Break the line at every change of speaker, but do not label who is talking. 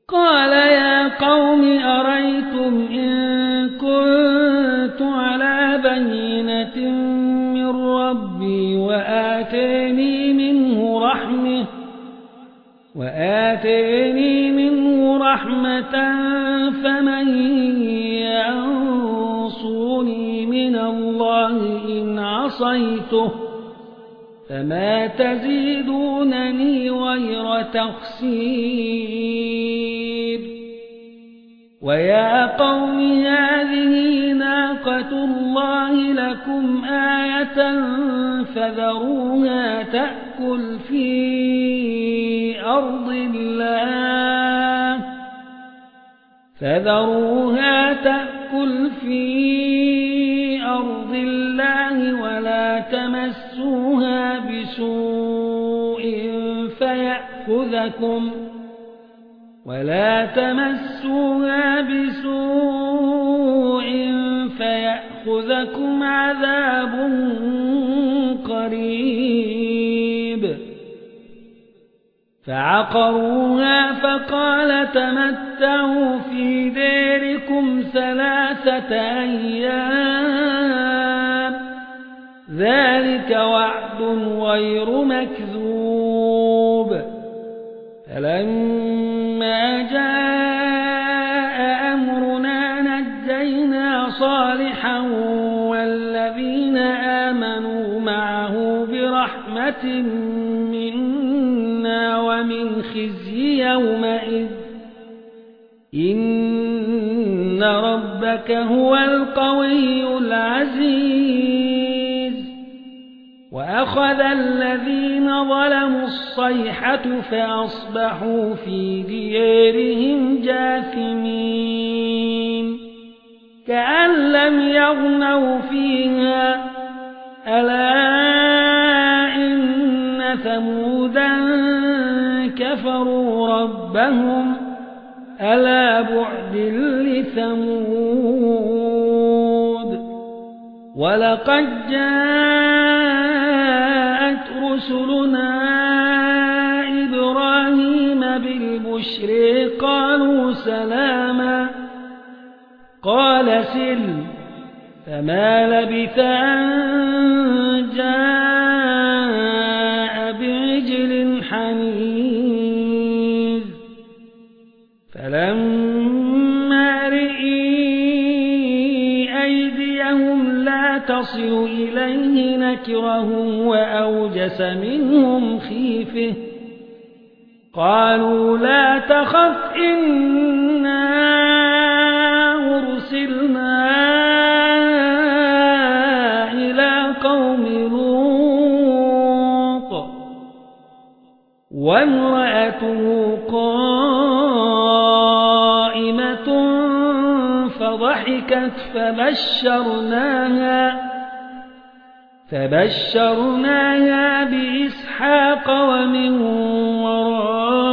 قال يا قوم أريتم إن كنت على بينة من ربي وآتيني منه رحمة فمن ينصرني من الله إن عصيته فما تزيدونني غير تخسير ويا قوم هذه ناقة الله لكم آية فذروها تأكل في أرض الله ولا تمسوها بسوء فيأخذكم عذاب قريب فعقروها فقال تمتعوا في ديركم 3 أيام ذلك وعد غير مكذوب فلما جاء أمرنا نجينا صالحا والذين آمنوا معه برحمة منا ومن خزي يومئذ إن ربك هو القوي العزيز وأخذ الذين ظلموا الصيحة فأصبحوا في ديارهم جاثمين كأن لم يغنوا فيها ألا إن ثمودا كفروا ربهم ألا بعد لثمود ولقد جاءت رسلنا إبراهيم بالبشر قالوا سلاما قال سلم فما لبث أن جاء بعجل حنيذ فلما رئي أيديهم لا تصل إليه نكرهم وأوجس منهم خيفة قالوا لا تخف إنا أرسلنا إلى قوم لوط وامرأته قائمة فضحكت فبشرناها بإسحاق ومن وراء